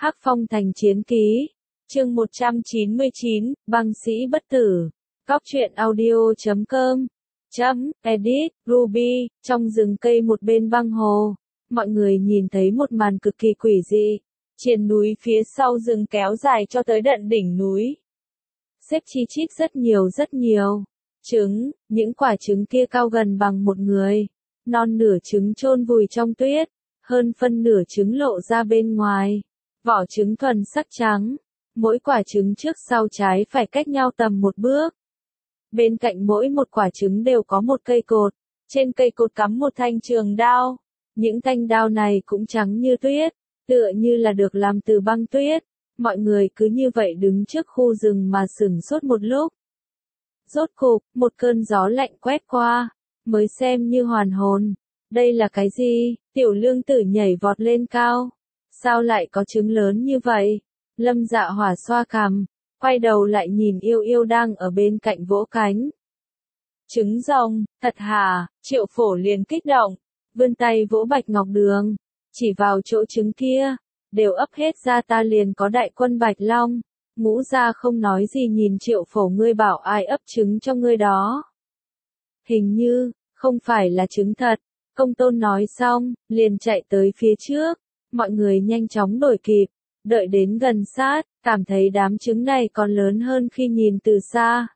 Hắc Phong Thành Chiến Ký, chương 199, Băng Sĩ Bất Tử. Cóc truyện audio.com. Edit, Ruby, trong rừng cây một bên băng hồ. Mọi người nhìn thấy một màn cực kỳ quỷ dị. Triền núi phía sau rừng kéo dài cho tới tận đỉnh núi. Xếp chi chít rất nhiều. Trứng, những quả trứng kia cao gần bằng một người. Non nửa trứng chôn vùi trong tuyết. Hơn phân nửa trứng lộ ra bên ngoài. Vỏ trứng thuần sắc trắng. Mỗi quả trứng trước sau trái phải cách nhau tầm một bước. Bên cạnh mỗi một quả trứng đều có một cây cột. Trên cây cột cắm một thanh trường đao. Những thanh đao này cũng trắng như tuyết, tựa như là được làm từ băng tuyết. Mọi người cứ như vậy đứng trước khu rừng mà sửng sốt một lúc. Rốt cục, một cơn gió lạnh quét qua, mới xem như hoàn hồn. Đây là cái gì? Tiểu Lương Tử nhảy vọt lên cao. Sao lại có trứng lớn như vậy? Lâm Dạ Hỏa xoa cằm, quay đầu lại nhìn Yêu Yêu đang ở bên cạnh vỗ cánh. Trứng rồng, thật hả? Triệu Phổ liền kích động, vươn tay vỗ Bạch Ngọc Đường, chỉ vào chỗ trứng kia, đều ấp hết ra ta liền có đại quân Bạch Long. Ngũ Gia không nói gì nhìn Triệu Phổ, ngươi bảo ai ấp trứng cho ngươi đó? Hình như, không phải là trứng thật. Công Tôn nói xong, liền chạy tới phía trước. Mọi người nhanh chóng đuổi kịp, đợi đến gần sát, cảm thấy đám trứng này còn lớn hơn khi nhìn từ xa.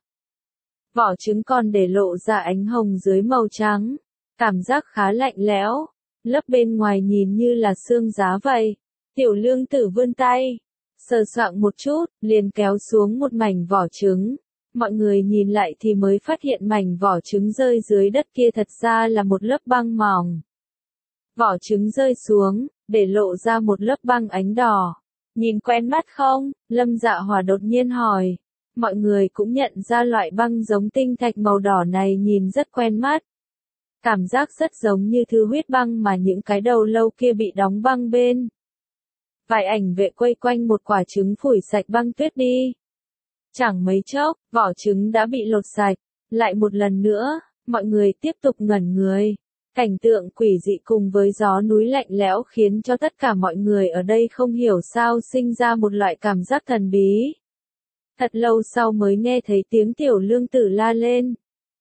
Vỏ trứng còn để lộ ra ánh hồng dưới màu trắng, cảm giác khá lạnh lẽo, lớp bên ngoài nhìn như là xương giá vậy. Tiểu Lương Tử vươn tay, sờ soạng một chút, liền kéo xuống một mảnh vỏ trứng. Mọi người nhìn lại thì mới phát hiện mảnh vỏ trứng rơi dưới đất kia thật ra là một lớp băng mỏng. Vỏ trứng rơi xuống, để lộ ra một lớp băng ánh đỏ. Nhìn quen mắt không? Lâm Dạ Hỏa đột nhiên hỏi. Mọi người cũng nhận ra loại băng giống tinh thạch màu đỏ này nhìn rất quen mắt. Cảm giác rất giống như thứ huyết băng mà những cái đầu lâu kia bị đóng băng bên. Vài ảnh vệ quay quanh một quả trứng phủi sạch băng tuyết đi. Chẳng mấy chốc, vỏ trứng đã bị lột sạch. Lại một lần nữa, mọi người tiếp tục ngẩn người. Cảnh tượng quỷ dị cùng với gió núi lạnh lẽo khiến cho tất cả mọi người ở đây không hiểu sao sinh ra một loại cảm giác thần bí. Thật lâu sau mới nghe thấy tiếng Tiểu Lương Tử la lên.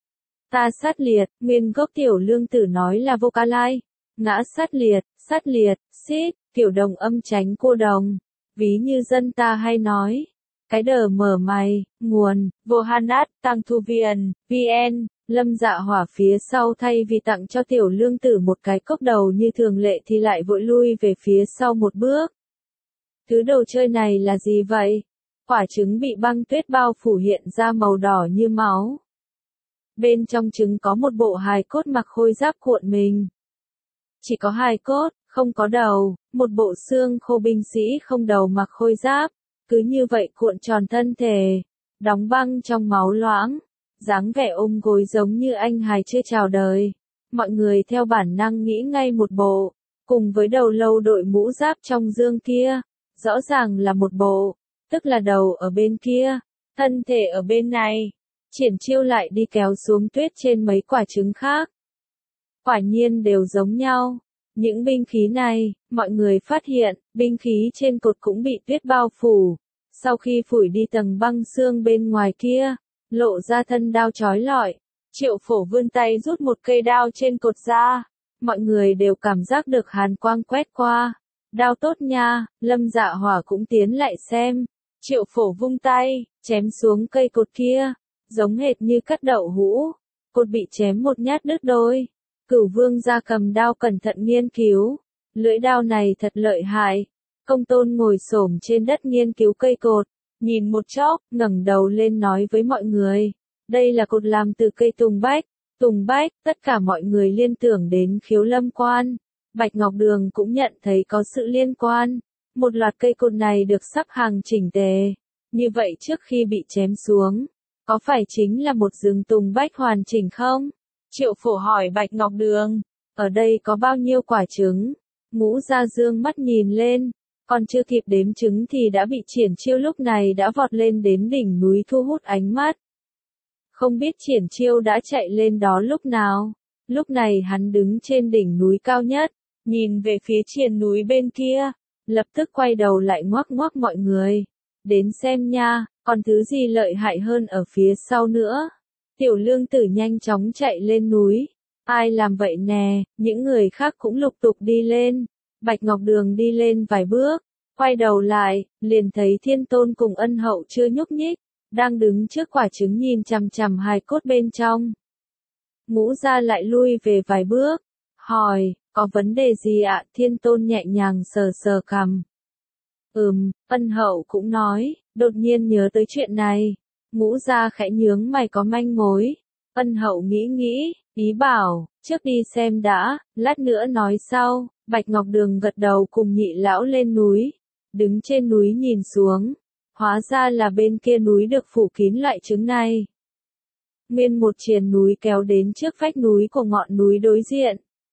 Ta sát liệt, nguyên gốc Tiểu Lương Tử nói là vô ca lai. Ngã sát liệt, xít, kiểu đồng âm tránh cô đồng. Ví như dân ta hay nói. Cái đờ mở mày, nguồn, vô hanat, tăng thu vn. Lâm Dạ Hỏa phía sau thay vì tặng cho Tiểu Lương Tử một cái cốc đầu như thường lệ thì lại vội lui về phía sau một bước. Thứ đồ chơi này là gì vậy? Quả trứng bị băng tuyết bao phủ hiện ra màu đỏ như máu. Bên trong trứng có một bộ hài cốt mặc khôi giáp cuộn mình. Chỉ có hài cốt, không có đầu, một bộ xương khô binh sĩ không đầu mặc khôi giáp, cứ như vậy cuộn tròn thân thể, đóng băng trong máu loãng. Dáng vẻ ôm gối giống như anh hài chưa chào đời. Mọi người theo bản năng nghĩ ngay một bộ, cùng với đầu lâu đội mũ giáp trong dương kia, rõ ràng là một bộ, tức là đầu ở bên kia, thân thể ở bên này. Triển Chiêu lại đi kéo xuống tuyết trên mấy quả trứng khác. Quả nhiên đều giống nhau. Những binh khí này, mọi người phát hiện, binh khí trên cột cũng bị tuyết bao phủ. Sau khi phủi đi tầng băng xương bên ngoài kia, lộ ra thân đao chói lọi. Triệu Phổ vươn tay rút một cây đao trên cột ra. Mọi người đều cảm giác được hàn quang quét qua. Đao tốt nha. Lâm Dạ Hỏa cũng tiến lại xem. Triệu Phổ vung tay, chém xuống cây cột kia, giống hệt như cắt đậu hũ. Cột bị chém một nhát đứt đôi. Cửu Vương ra cầm đao cẩn thận nghiên cứu. Lưỡi đao này thật lợi hại. Công Tôn ngồi xổm trên đất nghiên cứu cây cột. Nhìn một chốc, ngẩng đầu lên nói với mọi người. Đây là cột làm từ cây tùng bách. Tùng bách, tất cả mọi người liên tưởng đến Khiếu Lâm Quan. Bạch Ngọc Đường cũng nhận thấy có sự liên quan. Một loạt cây cột này được sắp hàng chỉnh tề. Như vậy trước khi bị chém xuống, có phải chính là một rừng tùng bách hoàn chỉnh không? Triệu Phổ hỏi Bạch Ngọc Đường. Ở đây có bao nhiêu quả trứng? Ngũ Gia dương mắt nhìn lên. Còn chưa kịp đếm trứng thì đã bị Triển Chiêu lúc này đã vọt lên đến đỉnh núi thu hút ánh mắt. Không biết Triển Chiêu đã chạy lên đó lúc nào. Lúc này hắn đứng trên đỉnh núi cao nhất, nhìn về phía triền núi bên kia. lập tức quay đầu lại ngoắc ngoắc mọi người. Đến xem nha, còn thứ gì lợi hại hơn ở phía sau nữa. Tiểu Lương Tử nhanh chóng chạy lên núi. Ai làm vậy nè, những người khác cũng lục tục đi lên. Bạch Ngọc Đường đi lên vài bước, quay đầu lại, liền thấy Thiên Tôn cùng Ân Hậu chưa nhúc nhích, đang đứng trước quả trứng nhìn chằm chằm hài cốt bên trong. Ngũ Gia lại lui về vài bước, hỏi, có vấn đề gì ạ? Thiên Tôn nhẹ nhàng sờ sờ cằm. Ân Hậu cũng nói, đột nhiên nhớ tới chuyện này. Ngũ Gia khẽ nhướng mày có manh mối. Ân Hậu nghĩ nghĩ, ý bảo, trước đi xem đã, lát nữa nói sau. Bạch Ngọc Đường gật đầu cùng Nhị lão lên núi. Đứng trên núi nhìn xuống, hóa ra là bên kia núi được phủ kín loại trứng này. Nguyên một triền núi kéo đến trước vách núi của ngọn núi đối diện.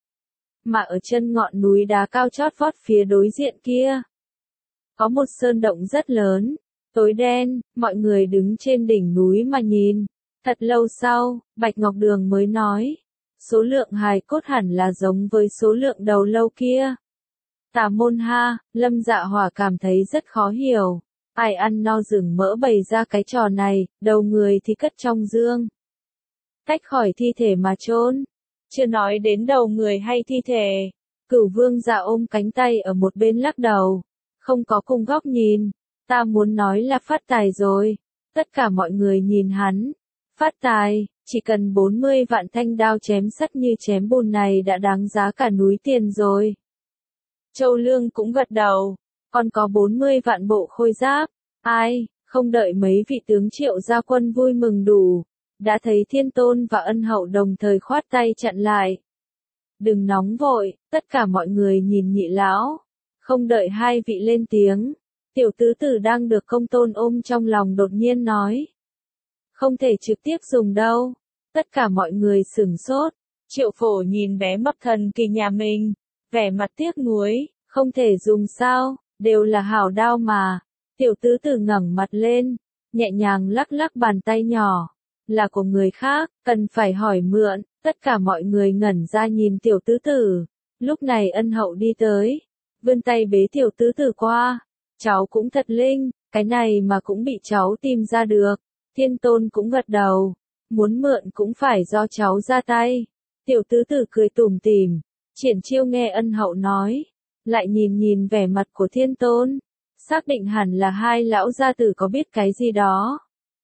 Mà ở chân ngọn núi đá cao chót vót phía đối diện kia, có một sơn động rất lớn, tối đen, mọi người đứng trên đỉnh núi mà nhìn. Thật lâu sau, Bạch Ngọc Đường mới nói, số lượng hài cốt hẳn là giống với số lượng đầu lâu kia. Tà môn ha, Lâm Dạ Hỏa cảm thấy rất khó hiểu. Ai ăn no rừng mỡ bày ra cái trò này, đầu người thì cất trong dương. Tách khỏi thi thể mà chôn. Chưa nói đến đầu người hay thi thể. Cửu Vương Dạ ôm cánh tay ở một bên lắc đầu. Không có cùng góc nhìn. Ta muốn nói là phát tài rồi. Tất cả mọi người nhìn hắn. Phát tài, chỉ cần 40 vạn thanh đao chém sắt như chém bùn này đã đáng giá cả núi tiền rồi. Châu Lương cũng gật đầu. Còn có 40 vạn bộ khôi giáp. Ai, không đợi mấy vị tướng Triệu gia quân vui mừng đủ. Đã thấy Thiên Tôn và Ân Hậu đồng thời khoát tay chặn lại. Đừng nóng vội, tất cả mọi người nhìn Nhị lão. Không đợi hai vị lên tiếng. Tiểu tứ tử đang được Công Tôn ôm trong lòng đột nhiên nói. Không thể trực tiếp dùng đâu. Tất cả mọi người sửng sốt. Triệu Phổ nhìn bé mập thần kỳ nhà mình. Vẻ mặt tiếc nuối, không thể dùng sao, đều là hảo đao mà. Tiểu tứ tử ngẩng mặt lên, nhẹ nhàng lắc lắc bàn tay nhỏ. Là của người khác, cần phải hỏi mượn. Tất cả mọi người ngẩn ra nhìn tiểu tứ tử. Lúc này Ân Hậu đi tới, vươn tay bế tiểu tứ tử qua. Cháu cũng thật linh, cái này mà cũng bị cháu tìm ra được. Thiên Tôn cũng gật đầu, muốn mượn cũng phải do cháu ra tay. Tiểu tứ tử cười tủm tỉm, triển chiêu nghe Ân Hậu nói, lại nhìn nhìn vẻ mặt của Thiên Tôn, xác định hẳn là hai lão gia tử có biết cái gì đó.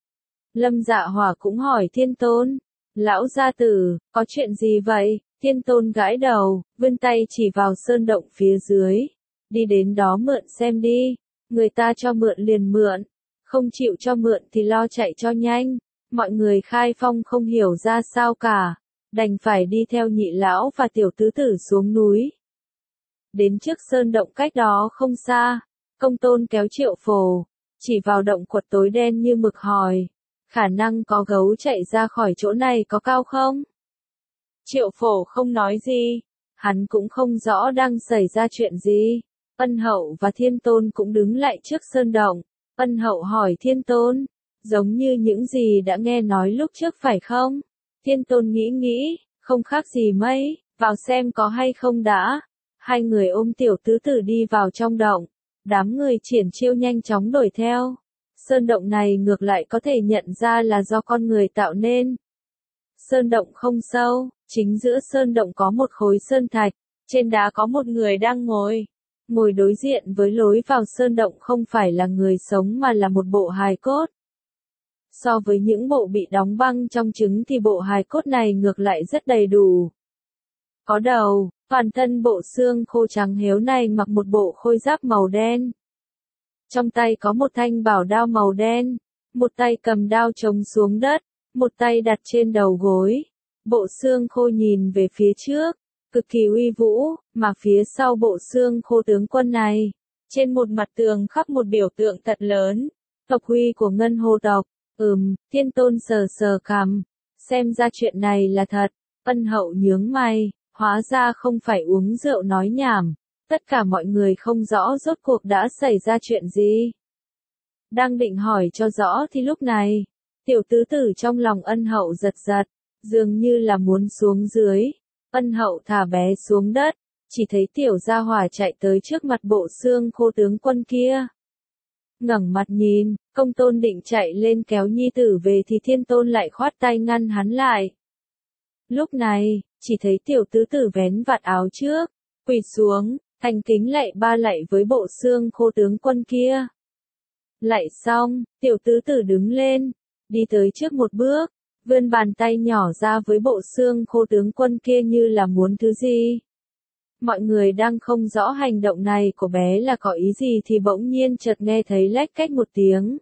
Lâm Dạ Hỏa cũng hỏi Thiên Tôn, lão gia tử, có chuyện gì vậy? Thiên Tôn gãi đầu, vươn tay chỉ vào sơn động phía dưới, đi đến đó mượn xem đi, người ta cho mượn liền mượn, không chịu cho mượn thì lo chạy cho nhanh. Mọi người khai phong không hiểu ra sao cả, đành phải đi theo Nhị lão và tiểu tứ tử xuống núi. Đến trước sơn động cách đó không xa, Công Tôn kéo Triệu Phổ, chỉ vào động quật tối đen như mực hỏi, khả năng có gấu chạy ra khỏi chỗ này có cao không? Triệu Phổ không nói gì, hắn cũng không rõ đang xảy ra chuyện gì. Ân Hậu và Thiên Tôn cũng đứng lại trước sơn động. Ân Hậu hỏi Thiên Tôn, giống như những gì đã nghe nói lúc trước phải không? Thiên Tôn nghĩ nghĩ, không khác gì mấy, vào xem có hay không đã. Hai người ôm tiểu tứ tử đi vào trong động, đám người triển chiêu nhanh chóng đuổi theo. Sơn động này ngược lại có thể nhận ra là do con người tạo nên. Sơn động không sâu, chính giữa sơn động có một khối sơn thạch, trên đá có một người đang ngồi. Ngồi đối diện với lối vào sơn động không phải là người sống mà là một bộ hài cốt. So với những bộ bị đóng băng trong trứng thì bộ hài cốt này ngược lại rất đầy đủ. Có đầu, toàn thân bộ xương khô trắng héo này mặc một bộ khôi giáp màu đen. Trong tay có một thanh bảo đao màu đen, một tay cầm đao chống xuống đất, một tay đặt trên đầu gối. Bộ xương khô nhìn về phía trước, cực kỳ uy vũ, mà phía sau bộ xương khô tướng quân này, trên một mặt tường khắc một biểu tượng thật lớn, tộc huy của Ngân Hồ tộc. Thiên Tôn sờ sờ cằm, xem ra chuyện này là thật. Ân Hậu nhướng mày, hóa ra không phải uống rượu nói nhảm. Tất cả mọi người không rõ rốt cuộc đã xảy ra chuyện gì. Đang định hỏi cho rõ thì lúc này, tiểu tứ tử trong lòng Ân Hậu giật giật, dường như là muốn xuống dưới. Ân Hậu thả bé xuống đất, chỉ thấy tiểu gia hỏa chạy tới trước mặt bộ xương khô tướng quân kia. Ngẩng mặt nhìn, Công Tôn định chạy lên kéo nhi tử về thì Thiên Tôn lại khoát tay ngăn hắn lại. Lúc này, chỉ thấy tiểu tứ tử vén vạt áo trước, quỳ xuống, thành kính lạy ba lạy với bộ xương khô tướng quân kia. Lạy xong, tiểu tứ tử đứng lên, đi tới trước một bước, vươn bàn tay nhỏ ra với bộ xương khô tướng quân kia như là muốn thứ gì. Mọi người đang không rõ hành động này của bé là có ý gì thì bỗng nhiên chợt nghe thấy lách cách một tiếng.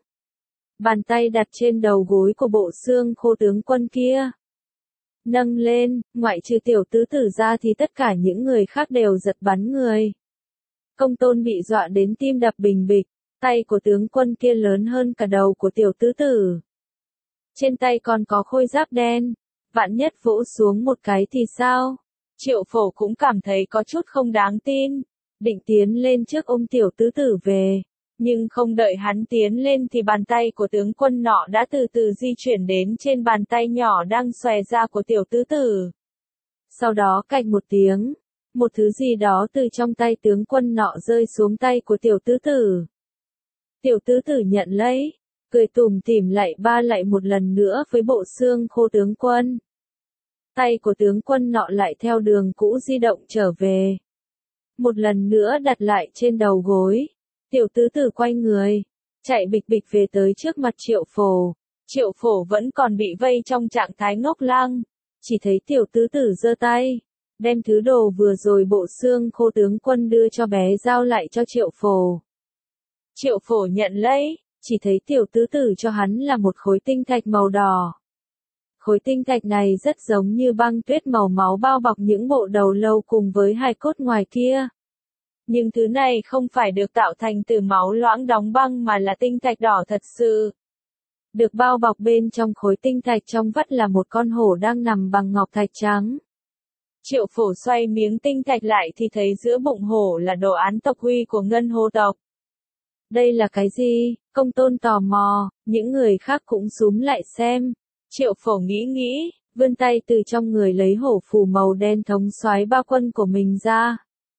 Bàn tay đặt trên đầu gối của bộ xương khô tướng quân kia. Nâng lên, ngoại trừ tiểu tứ tử ra thì tất cả những người khác đều giật bắn người. Công Tôn bị dọa đến tim đập bình bịch, tay của tướng quân kia lớn hơn cả đầu của tiểu tứ tử. Trên tay còn có khôi giáp đen, vạn nhất vỗ xuống một cái thì sao? Triệu Phổ cũng cảm thấy có chút không đáng tin, định tiến lên trước ôm tiểu tứ tử về, nhưng không đợi hắn tiến lên thì bàn tay của tướng quân nọ đã từ từ di chuyển đến trên bàn tay nhỏ đang xòe ra của tiểu tứ tử. Sau đó cạch một tiếng, một thứ gì đó từ trong tay tướng quân nọ rơi xuống tay của tiểu tứ tử. Tiểu tứ tử nhận lấy, cười tủm tỉm lạy ba lạy một lần nữa với bộ xương khô tướng quân. Tay của tướng quân nọ lại theo đường cũ di động trở về. Một lần nữa đặt lại trên đầu gối. Tiểu tứ tử quay người, chạy bịch bịch về tới trước mặt Triệu Phổ. Triệu Phổ vẫn còn bị vây trong trạng thái ngốc lăng. Chỉ thấy tiểu tứ tử giơ tay, đem thứ đồ vừa rồi bộ xương khô tướng quân đưa cho bé giao lại cho Triệu Phổ. Triệu Phổ nhận lấy, chỉ thấy tiểu tứ tử cho hắn là một khối tinh thạch màu đỏ. Khối tinh thạch này rất giống như băng tuyết màu máu bao bọc những bộ đầu lâu cùng với hài cốt ngoài kia. Nhưng thứ này không phải được tạo thành từ máu loãng đóng băng mà là tinh thạch đỏ thật sự. Được bao bọc bên trong khối tinh thạch trong vắt là một con hổ đang nằm bằng ngọc thạch trắng. Triệu Phổ xoay miếng tinh thạch lại thì thấy giữa bụng hổ là đồ án tộc huy của Ngân Hồ tộc. Đây là cái gì? Công Tôn tò mò, những người khác cũng xúm lại xem. Triệu Phổ nghĩ, vươn tay từ trong người lấy hổ phù màu đen thống soái ba quân của mình ra.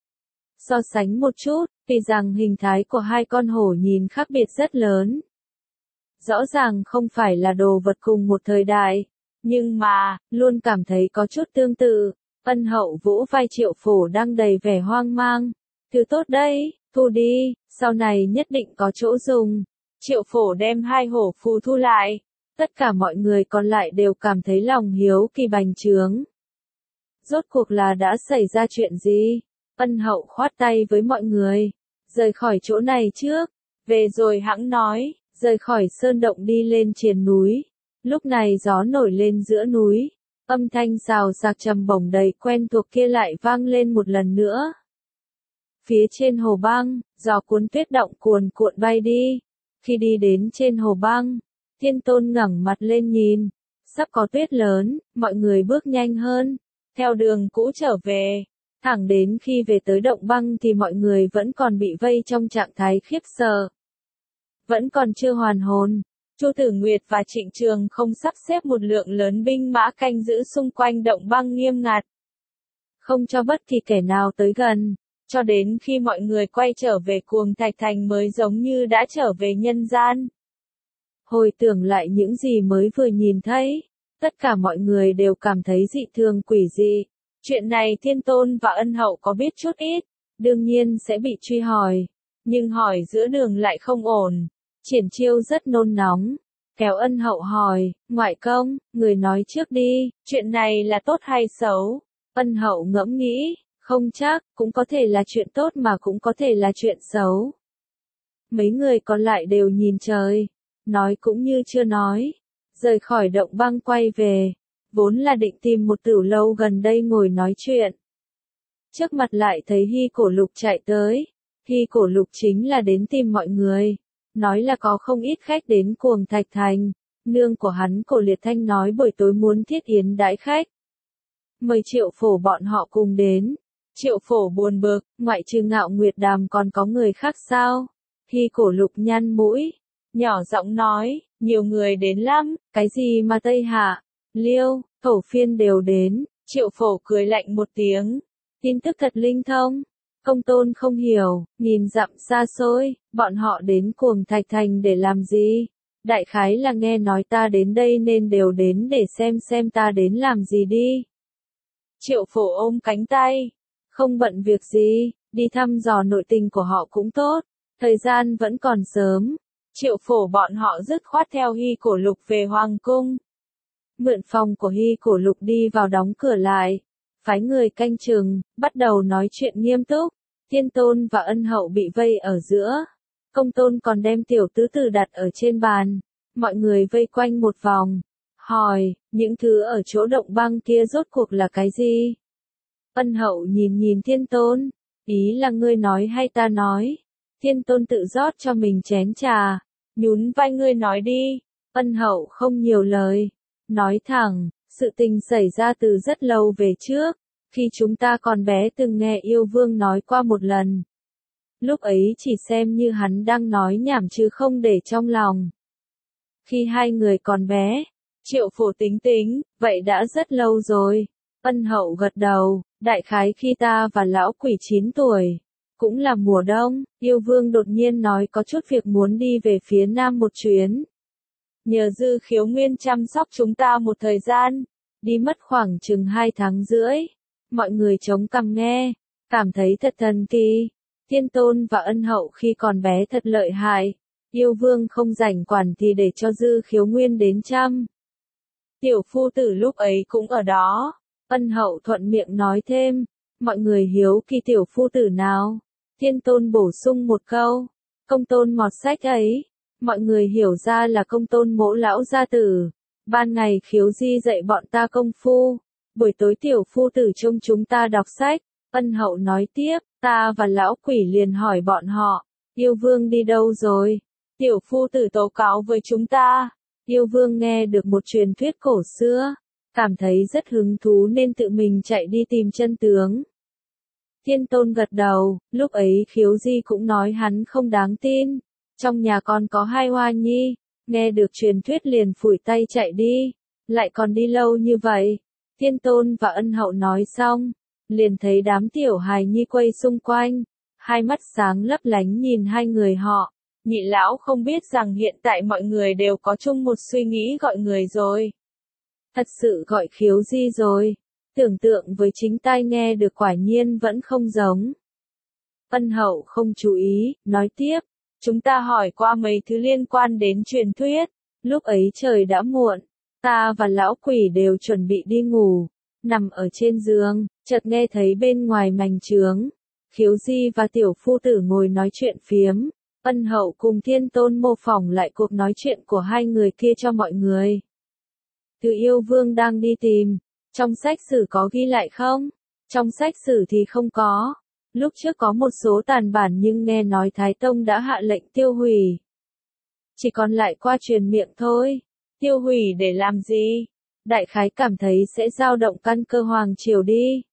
So sánh một chút, vì rằng hình thái của hai con hổ nhìn khác biệt rất lớn. Rõ ràng không phải là đồ vật cùng một thời đại, nhưng mà, luôn cảm thấy có chút tương tự. Ân Hậu vỗ vai Triệu Phổ đang đầy vẻ hoang mang. Thứ tốt đấy, thu đi, sau này nhất định có chỗ dùng. Triệu Phổ đem hai hổ phù thu lại. Tất cả mọi người còn lại đều cảm thấy lòng hiếu kỳ bành trướng. Rốt cuộc là đã xảy ra chuyện gì? Ân Hậu khoát tay với mọi người. Rời khỏi chỗ này trước. Về rồi hẵng nói. Rời khỏi sơn động đi lên triền núi. Lúc này gió nổi lên giữa núi. Âm thanh xào xạc trầm bổng đầy quen thuộc kia lại vang lên một lần nữa. Phía trên hồ băng, gió cuốn tuyết động cuồn cuộn bay đi. Khi đi đến trên hồ băng, Thiên Tôn ngẩng mặt lên nhìn. Sắp có tuyết lớn, mọi người bước nhanh hơn. Theo đường cũ trở về. Thẳng đến khi về tới động băng thì mọi người vẫn còn bị vây trong trạng thái khiếp sợ. Vẫn còn chưa hoàn hồn. Chu Tử Nguyệt và Trịnh Trường không sắp xếp một lượng lớn binh mã canh giữ xung quanh động băng nghiêm ngặt. Không cho bất kỳ kẻ nào tới gần. Cho đến khi mọi người quay trở về Cuồng Thạch Thành mới giống như đã trở về nhân gian. Hồi tưởng lại những gì mới vừa nhìn thấy, tất cả mọi người đều cảm thấy dị thường quỷ dị. Chuyện này Thiên Tôn và Ân Hậu có biết chút ít, đương nhiên sẽ bị truy hỏi. Nhưng hỏi giữa đường lại không ổn. Triển Chiêu rất nôn nóng. Kéo Ân Hậu hỏi, ngoại công, người nói trước đi, chuyện này là tốt hay xấu? Ân Hậu ngẫm nghĩ, không chắc, cũng có thể là chuyện tốt mà cũng có thể là chuyện xấu. Mấy người còn lại đều nhìn trời. Nói cũng như chưa nói. Rời khỏi động băng quay về. Vốn là định tìm một tửu lâu gần đây ngồi nói chuyện. Trước mặt lại thấy Hy Cổ Lục chạy tới. Hy Cổ Lục chính là đến tìm mọi người. Nói là có không ít khách đến Cuồng Thạch Thành. Nương của hắn Cổ Liệt Thanh nói buổi tối muốn thiết yến đãi khách. Mời Triệu Phổ bọn họ cùng đến. Triệu Phổ buồn bực, ngoại trừ Ngạo Nguyệt Đàm còn có người khác sao? Hy Cổ Lục nhăn mũi. Nhỏ giọng nói, nhiều người đến lắm, cái gì mà Tây Hạ, Liêu, Thổ Phiên đều đến. Triệu Phổ cười lạnh một tiếng. Tin tức thật linh thông. Công tôn không hiểu, nhìn dặm xa xôi, bọn họ đến Cuồng Thạch Thành để làm gì? Đại khái là nghe nói ta đến đây nên đều đến để xem ta đến làm gì đi. Triệu Phổ ôm cánh tay. Không bận việc gì, đi thăm dò nội tình của họ cũng tốt. Thời gian vẫn còn sớm. Triệu Phổ bọn họ dứt khoát theo Hy Cổ Lục về Hoàng Cung. Mượn phòng của Hy Cổ Lục đi vào đóng cửa lại. Phái người canh chừng, bắt đầu nói chuyện nghiêm túc. Thiên Tôn và Ân Hậu bị vây ở giữa. Công Tôn còn đem tiểu tứ tử đặt ở trên bàn. Mọi người vây quanh một vòng. Hỏi, những thứ ở chỗ động băng kia rốt cuộc là cái gì? Ân Hậu nhìn Thiên Tôn. Ý là ngươi nói hay ta nói? Thiên Tôn tự rót cho mình chén trà. Nhún vai, ngươi nói đi. Ân Hậu không nhiều lời. Nói thẳng, sự tình xảy ra từ rất lâu về trước. Khi chúng ta còn bé từng nghe Yêu Vương nói qua một lần. Lúc ấy chỉ xem như hắn đang nói nhảm chứ không để trong lòng. Khi hai người còn bé, Triệu Phổ tính, vậy đã rất lâu rồi. Ân Hậu gật đầu, đại khái khi ta và lão quỷ 9 tuổi. Cũng là mùa đông, Yêu Vương đột nhiên nói có chút việc muốn đi về phía nam một chuyến. Nhờ Dư Khiếu Nguyên chăm sóc chúng ta một thời gian, đi mất khoảng chừng 2 tháng rưỡi. Mọi người chống cằm nghe, cảm thấy thật thần kỳ. Thiên Tôn và Ân Hậu khi còn bé thật lợi hại. Yêu Vương không rảnh quản thì để cho Dư Khiếu Nguyên đến chăm. Tiểu phu tử lúc ấy cũng ở đó. Ân Hậu thuận miệng nói thêm. Mọi người hiếu kỳ tiểu phu tử nào. Thiên Tôn bổ sung một câu. Công tôn mọt sách ấy. Mọi người hiểu ra là công tôn mỗ lão gia tử. Ban ngày Khiếu Di dạy bọn ta công phu. Buổi tối tiểu phu tử trông chúng ta đọc sách. Ân Hậu nói tiếp, ta và lão quỷ liền hỏi bọn họ. Yêu Vương đi đâu rồi? Tiểu phu tử tố cáo với chúng ta. Yêu Vương nghe được một truyền thuyết cổ xưa. Cảm thấy rất hứng thú nên tự mình chạy đi tìm chân tướng. Thiên Tôn gật đầu, lúc ấy Khiếu Di cũng nói hắn không đáng tin. Trong nhà con có 2 hoa nhi, nghe được truyền thuyết liền phủi tay chạy đi. Lại còn đi lâu như vậy. Thiên Tôn và Ân Hậu nói xong, liền thấy đám tiểu hài nhi quay xung quanh. Hai mắt sáng lấp lánh nhìn hai người họ. Nhị lão không biết rằng hiện tại mọi người đều có chung một suy nghĩ gọi người rồi. Thật sự gọi Khiếu Di rồi. Tưởng tượng với chính tai nghe được quả nhiên vẫn không giống. Ân Hậu không chú ý, nói tiếp. Chúng ta hỏi qua mấy thứ liên quan đến truyền thuyết. Lúc ấy trời đã muộn. Ta và lão quỷ đều chuẩn bị đi ngủ. Nằm ở trên giường, chợt nghe thấy bên ngoài mành trướng. Khiếu Di và tiểu phu tử ngồi nói chuyện phiếm. Ân Hậu cùng Thiên Tôn mô phỏng lại cuộc nói chuyện của hai người kia cho mọi người. Từ Yêu Vương đang đi tìm. Trong sách sử có ghi lại không? Trong sách sử thì không có. Lúc trước có một số tàn bản nhưng nghe nói Thái Tông đã hạ lệnh tiêu hủy. Chỉ còn lại qua truyền miệng thôi. Tiêu hủy để làm gì? Đại khái cảm thấy sẽ dao động căn cơ hoàng triều đi.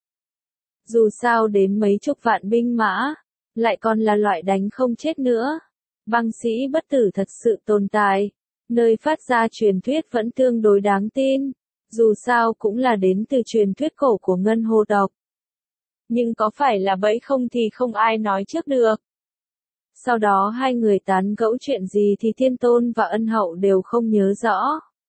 Dù sao đến mấy chục vạn binh mã, lại còn là loại đánh không chết nữa. Băng sĩ bất tử thật sự tồn tại. Nơi phát ra truyền thuyết vẫn tương đối đáng tin. Dù sao cũng là đến từ truyền thuyết cổ của Ngân Hồ tộc. Nhưng có phải là bẫy không thì không ai nói trước được. Sau đó hai người tán gẫu chuyện gì thì Thiên Tôn và Ân Hậu đều không nhớ rõ.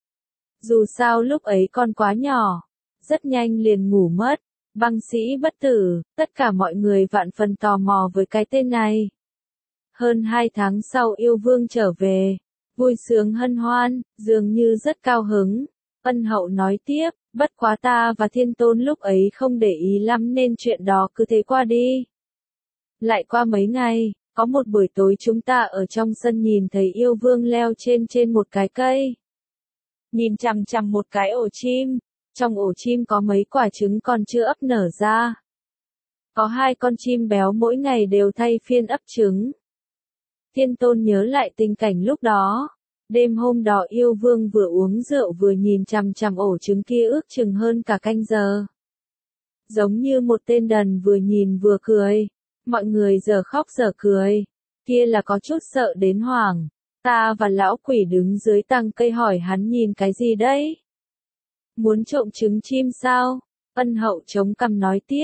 Dù sao lúc ấy con quá nhỏ. Rất nhanh liền ngủ mất. Băng sĩ bất tử, tất cả mọi người vạn phần tò mò với cái tên này. Hơn 2 tháng sau Yêu Vương trở về. Vui sướng hân hoan, dường như rất cao hứng. Ân Hậu nói tiếp, bất quá ta và Thiên Tôn lúc ấy không để ý lắm nên chuyện đó cứ thế qua đi. Lại qua mấy ngày, có một buổi tối chúng ta ở trong sân nhìn thấy Yêu Vương leo trên một cái cây. Nhìn chằm chằm một cái ổ chim, trong ổ chim có mấy quả trứng còn chưa ấp nở ra. Có 2 con chim béo mỗi ngày đều thay phiên ấp trứng. Thiên Tôn nhớ lại tình cảnh lúc đó. Đêm hôm đó Yêu Vương vừa uống rượu vừa nhìn chằm chằm ổ trứng kia ước chừng hơn cả canh giờ. Giống như một tên đần vừa nhìn vừa cười. Mọi người giờ khóc giờ cười. Kia là có chút sợ đến hoảng. Ta và lão quỷ đứng dưới tàng cây hỏi hắn nhìn cái gì đấy? Muốn trộm trứng chim sao? Ân Hậu chống cằm nói tiếp.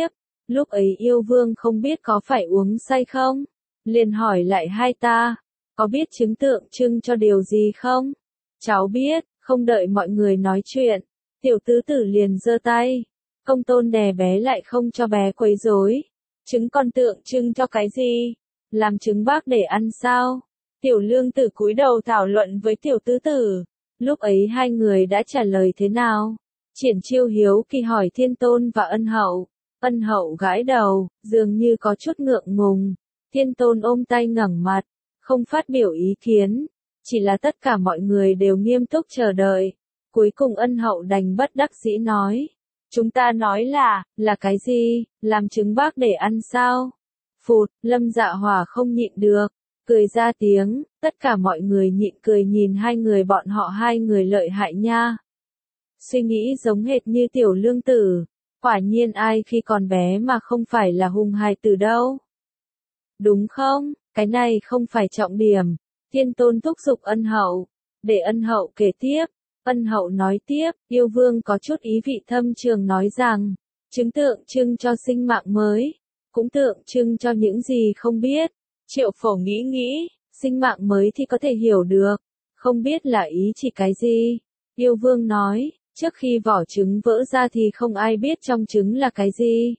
Lúc ấy yêu vương không biết có phải uống say không? Liền hỏi lại hai ta, có biết chứng tượng trưng cho điều gì không? Cháu biết, không đợi mọi người nói chuyện, tiểu tứ tử liền giơ tay. Công tôn đè bé lại không cho bé quấy rối. Trứng con tượng trưng cho cái gì? Làm trứng bác để ăn sao? Tiểu lương tử cúi đầu thảo luận với tiểu tứ tử. Lúc ấy hai người đã trả lời thế nào? Triển Chiêu hiếu kỳ hỏi Thiên Tôn và Ân Hậu. Ân Hậu gãi đầu, dường như có chút ngượng ngùng. Thiên Tôn ôm tay ngẩng mặt, không phát biểu ý kiến. Chỉ là tất cả mọi người đều nghiêm túc chờ đợi. Cuối cùng Ân Hậu đành bất đắc dĩ nói. Chúng ta nói là cái gì? Làm trứng bác để ăn sao? Phụt, Lâm Dạ Hỏa không nhịn được, cười ra tiếng, tất cả mọi người nhịn cười nhìn hai người bọn họ hai người lợi hại nha. Suy nghĩ giống hệt như tiểu lương tử, quả nhiên ai khi còn bé mà không phải là hùng hài tử đâu. Đúng không, cái này không phải trọng điểm. Thiên Tôn thúc giục Ân Hậu, để Ân Hậu kể tiếp. Ân Hậu nói tiếp, yêu vương có chút ý vị thâm trường nói rằng, chứng tượng trưng cho sinh mạng mới, cũng tượng trưng cho những gì không biết. Triệu Phổ nghĩ nghĩ, sinh mạng mới thì có thể hiểu được, không biết là ý chỉ cái gì. Yêu vương nói, trước khi vỏ trứng vỡ ra thì không ai biết trong trứng là cái gì.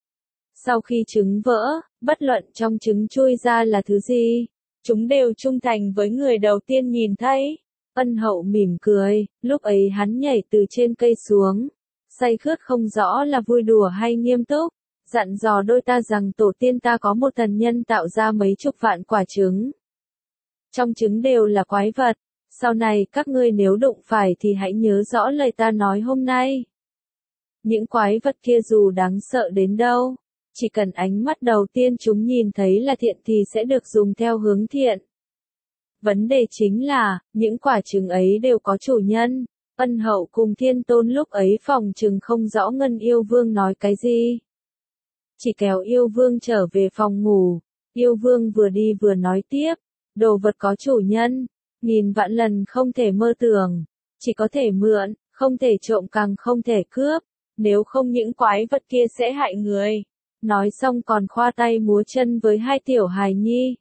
Sau khi trứng vỡ, bất luận trong trứng chui ra là thứ gì, chúng đều trung thành với người đầu tiên nhìn thấy. Ân Hậu mỉm cười, lúc ấy hắn nhảy từ trên cây xuống, say khướt không rõ là vui đùa hay nghiêm túc, dặn dò đôi ta rằng tổ tiên ta có một thần nhân tạo ra mấy chục vạn quả trứng. Trong trứng đều là quái vật, sau này các ngươi nếu đụng phải thì hãy nhớ rõ lời ta nói hôm nay. Những quái vật kia dù đáng sợ đến đâu, chỉ cần ánh mắt đầu tiên chúng nhìn thấy là thiện thì sẽ được dùng theo hướng thiện. Vấn đề chính là, những quả trứng ấy đều có chủ nhân. Ân Hậu cùng Thiên Tôn lúc ấy phòng trừng không rõ Ngân Yêu Vương nói cái gì. Chỉ kéo Yêu Vương trở về phòng ngủ. Yêu Vương vừa đi vừa nói tiếp, đồ vật có chủ nhân, nghìn vạn lần không thể mơ tưởng, chỉ có thể mượn, không thể trộm càng không thể cướp, nếu không những quái vật kia sẽ hại người. Nói xong còn khoa tay múa chân với hai tiểu hài nhi.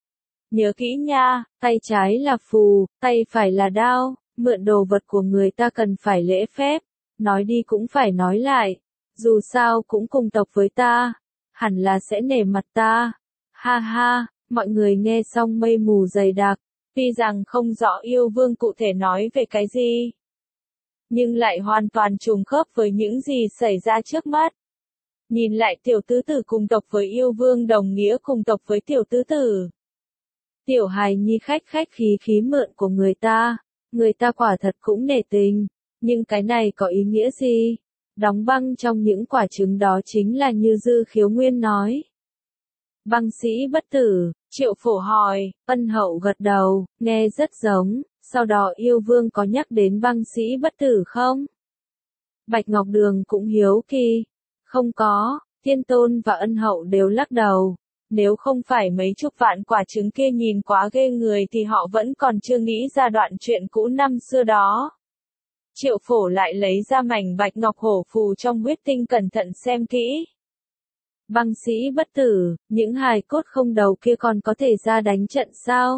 Nhớ kỹ nha, tay trái là phù, tay phải là đao, mượn đồ vật của người ta cần phải lễ phép, nói đi cũng phải nói lại, dù sao cũng cùng tộc với ta, hẳn là sẽ nể mặt ta. Ha ha, mọi người nghe xong mây mù dày đặc, tuy rằng không rõ yêu vương cụ thể nói về cái gì, nhưng lại hoàn toàn trùng khớp với những gì xảy ra trước mắt. Nhìn lại tiểu tứ tử cùng tộc với yêu vương đồng nghĩa cùng tộc với tiểu tứ tử. Tiểu hài nhi khách khí mượn của người ta quả thật cũng nể tình, nhưng cái này có ý nghĩa gì? Đóng băng trong những quả trứng đó chính là như Dư Khiếu Nguyên nói. Băng sĩ bất tử, Triệu Phổ hỏi, Ân Hậu gật đầu, nghe rất giống, sau đó yêu vương có nhắc đến băng sĩ bất tử không? Bạch Ngọc Đường cũng hiếu kỳ, không có, Thiên Tôn và Ân Hậu đều lắc đầu. Nếu không phải mấy chục vạn quả trứng kia nhìn quá ghê người thì họ vẫn còn chưa nghĩ ra đoạn chuyện cũ năm xưa đó. Triệu Phổ lại lấy ra mảnh bạch ngọc hổ phù trong huyết tinh cẩn thận xem kỹ. Băng sĩ bất tử, những hài cốt không đầu kia còn có thể ra đánh trận sao?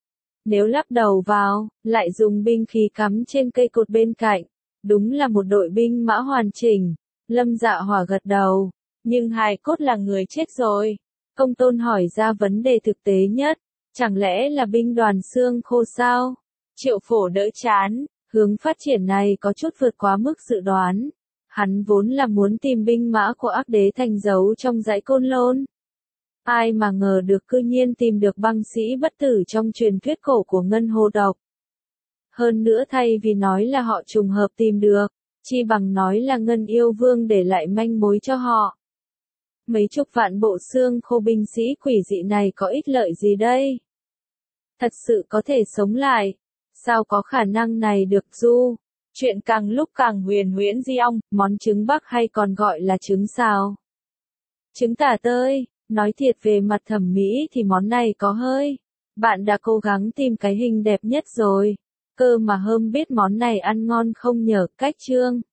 Nếu lắp đầu vào, lại dùng binh khí cắm trên cây cột bên cạnh, đúng là một đội binh mã hoàn chỉnh. Lâm Dạ Hỏa gật đầu, nhưng hài cốt là người chết rồi. Công Tôn hỏi ra vấn đề thực tế nhất, chẳng lẽ là binh đoàn xương khô sao? Triệu Phổ đỡ chán, hướng phát triển này có chút vượt quá mức dự đoán. Hắn vốn là muốn tìm binh mã của Ác Đế Thành giấu trong dãy Côn Lôn. Ai mà ngờ được cư nhiên tìm được băng sĩ bất tử trong truyền thuyết cổ của Ngân Hồ Độc. Hơn nữa thay vì nói là họ trùng hợp tìm được, chi bằng nói là Ngân Yêu Vương để lại manh mối cho họ. Mấy chục vạn bộ xương khô binh sĩ quỷ dị này có ích lợi gì đây? Thật sự có thể sống lại? Sao có khả năng này được du? Chuyện càng lúc càng huyền huyễn di ong, món trứng Bắc hay còn gọi là trứng xào. Trứng tả tơi, nói thiệt về mặt thẩm mỹ thì món này có hơi. Bạn đã cố gắng tìm cái hình đẹp nhất rồi. Cơ mà Hơm biết món này ăn ngon không nhờ cách chương.